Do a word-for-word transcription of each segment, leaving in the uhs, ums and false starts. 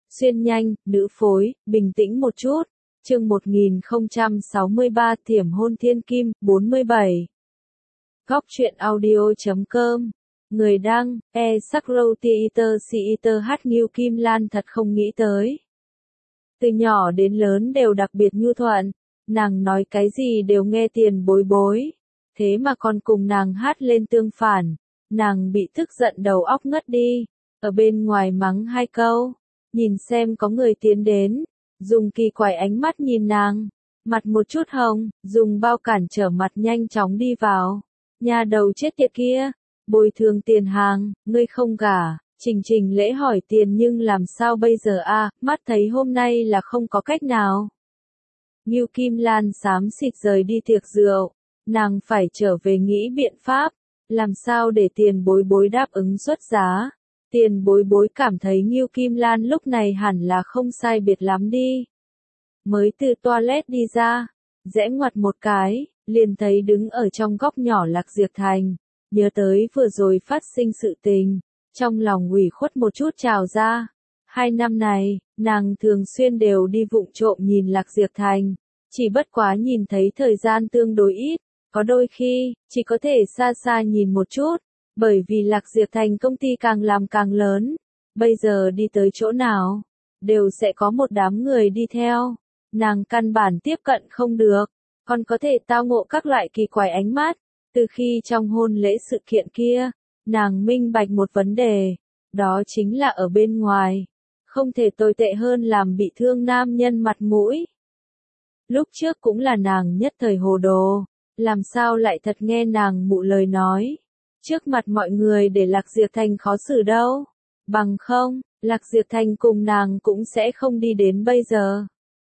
Xuyên nhanh, nữ phối, bình tĩnh một chút. Chương một nghìn không trăm sáu mươi ba Thiểm hôn thiên kim, bốn mươi bảy. Góc truyện audio chấm com. Người đăng, e Sakro Theater Theater H Ngưu Kim Lan thật không nghĩ tới. Từ nhỏ đến lớn đều đặc biệt nhu thuận, nàng nói cái gì đều nghe Tiền Bối Bối. Thế mà còn cùng nàng hát lên tương phản, nàng bị tức giận đầu óc ngất đi, ở bên ngoài mắng hai câu, nhìn xem có người tiến đến, dùng kỳ quái ánh mắt nhìn nàng, mặt một chút hồng, dùng bao cản trở mặt nhanh chóng đi vào. Nhà đầu chết tiệt kia, bồi thường tiền hàng, ngươi không gả. Trình Trình Lễ hỏi tiền nhưng làm sao bây giờ a? À, mắt thấy hôm nay là không có cách nào. Ngưu Kim Lan xám xịt rời đi tiệc rượu, nàng phải trở về nghĩ biện pháp, làm sao để Tiền Bối Bối đáp ứng xuất giá. Tiền Bối Bối cảm thấy Ngưu Kim Lan lúc này hẳn là không sai biệt lắm đi. Mới từ toilet đi ra, rẽ ngoặt một cái, liền thấy đứng ở trong góc nhỏ Lạc Diệp Thành, nhớ tới vừa rồi phát sinh sự tình. Trong lòng ủy khuất một chút trào ra. Hai năm này, nàng thường xuyên đều đi vụng trộm nhìn Lạc Diệp Thành. Chỉ bất quá nhìn thấy thời gian tương đối ít. Có đôi khi, chỉ có thể xa xa nhìn một chút. Bởi vì Lạc Diệp Thành công ty càng làm càng lớn. Bây giờ đi tới chỗ nào, đều sẽ có một đám người đi theo. Nàng căn bản tiếp cận không được. Còn có thể tao ngộ các loại kỳ quái ánh mắt. Từ khi trong hôn lễ sự kiện kia, nàng minh bạch một vấn đề, đó chính là ở bên ngoài, không thể tồi tệ hơn làm bị thương nam nhân mặt mũi. Lúc trước cũng là nàng nhất thời hồ đồ, làm sao lại thật nghe nàng mụ lời nói. Trước mặt mọi người để Lạc Diệp Thành khó xử đâu, bằng không, Lạc Diệp Thành cùng nàng cũng sẽ không đi đến bây giờ.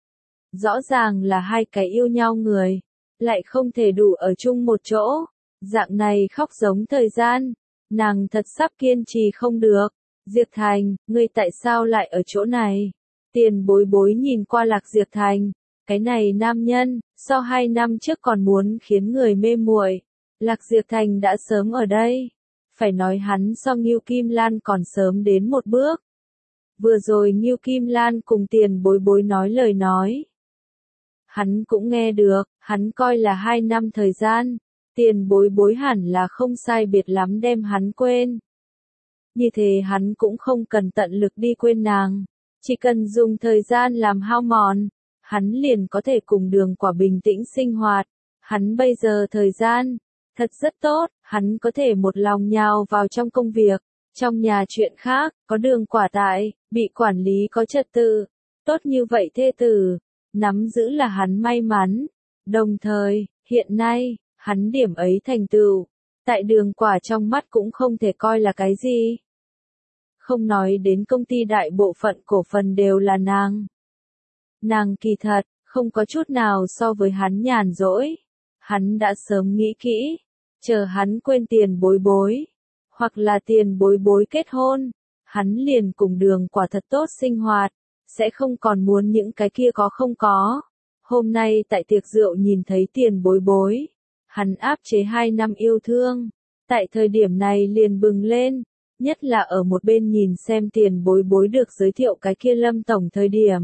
Rõ ràng là hai cái yêu nhau người, lại không thể đủ ở chung một chỗ, dạng này khóc giống thời gian. Nàng thật sắp kiên trì không được. Diệp Thành, ngươi tại sao lại ở chỗ này? Tiền Bối Bối nhìn qua Lạc Diệp Thành, cái này nam nhân, so hai năm trước còn muốn khiến người mê muội. Lạc Diệp Thành đã sớm ở đây. Phải nói hắn so Ngưu Kim Lan còn sớm đến một bước. Vừa rồi Ngưu Kim Lan cùng Tiền Bối Bối nói lời nói. Hắn cũng nghe được, hắn coi là hai năm thời gian. Tiền Bối Bối hẳn là không sai biệt lắm đem hắn quên. Như thế hắn cũng không cần tận lực đi quên nàng. Chỉ cần dùng thời gian làm hao mòn, hắn liền có thể cùng Đường Quả bình tĩnh sinh hoạt. Hắn bây giờ thời gian, thật rất tốt, hắn có thể một lòng nhào vào trong công việc. Trong nhà chuyện khác, có Đường Quả tại, bị quản lý có trật tự. Tốt như vậy thê tử, nắm giữ là hắn may mắn. Đồng thời, hiện nay, hắn điểm ấy thành tựu, tại Đường Quả trong mắt cũng không thể coi là cái gì. Không nói đến công ty đại bộ phận cổ phần đều là nàng. Nàng kỳ thật, không có chút nào so với hắn nhàn rỗi. Hắn đã sớm nghĩ kỹ, chờ hắn quên Tiền Bối Bối, hoặc là Tiền Bối Bối kết hôn, hắn liền cùng Đường Quả thật tốt sinh hoạt, sẽ không còn muốn những cái kia có không có. Hôm nay tại tiệc rượu nhìn thấy Tiền Bối Bối. Hắn áp chế hai năm yêu thương, tại thời điểm này liền bừng lên, nhất là ở một bên nhìn xem Tiền Bối Bối được giới thiệu cái kia Lâm tổng thời điểm.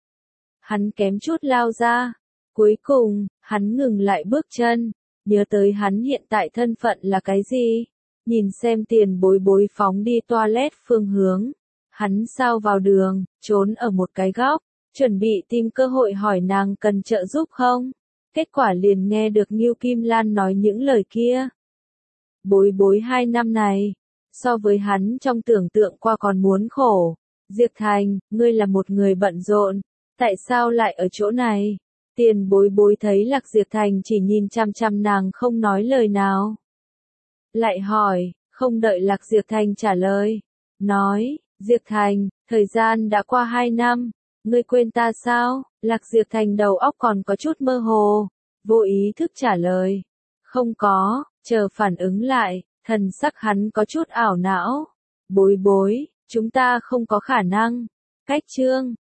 Hắn kém chút lao ra, cuối cùng, hắn ngừng lại bước chân, nhớ tới hắn hiện tại thân phận là cái gì, nhìn xem Tiền Bối Bối phóng đi toilet phương hướng, hắn sao vào đường, trốn ở một cái góc, chuẩn bị tìm cơ hội hỏi nàng cần trợ giúp không. Kết quả liền nghe được Ngưu Kim Lan nói những lời kia. Bối Bối hai năm này, so với hắn trong tưởng tượng qua còn muốn khổ. Diệp Thành, ngươi là một người bận rộn, tại sao lại ở chỗ này? Tiền Bối Bối thấy Lạc Diệp Thành chỉ nhìn chăm chăm nàng không nói lời nào. Lại hỏi, không đợi Lạc Diệp Thành trả lời. Nói, Diệp Thành, thời gian đã qua hai năm. Ngươi quên ta sao? Lạc Diệp Thành đầu óc còn có chút mơ hồ, vô ý thức trả lời. Không có, chờ phản ứng lại, thần sắc hắn có chút ảo não. Bối Bối, chúng ta không có khả năng. Cách chương,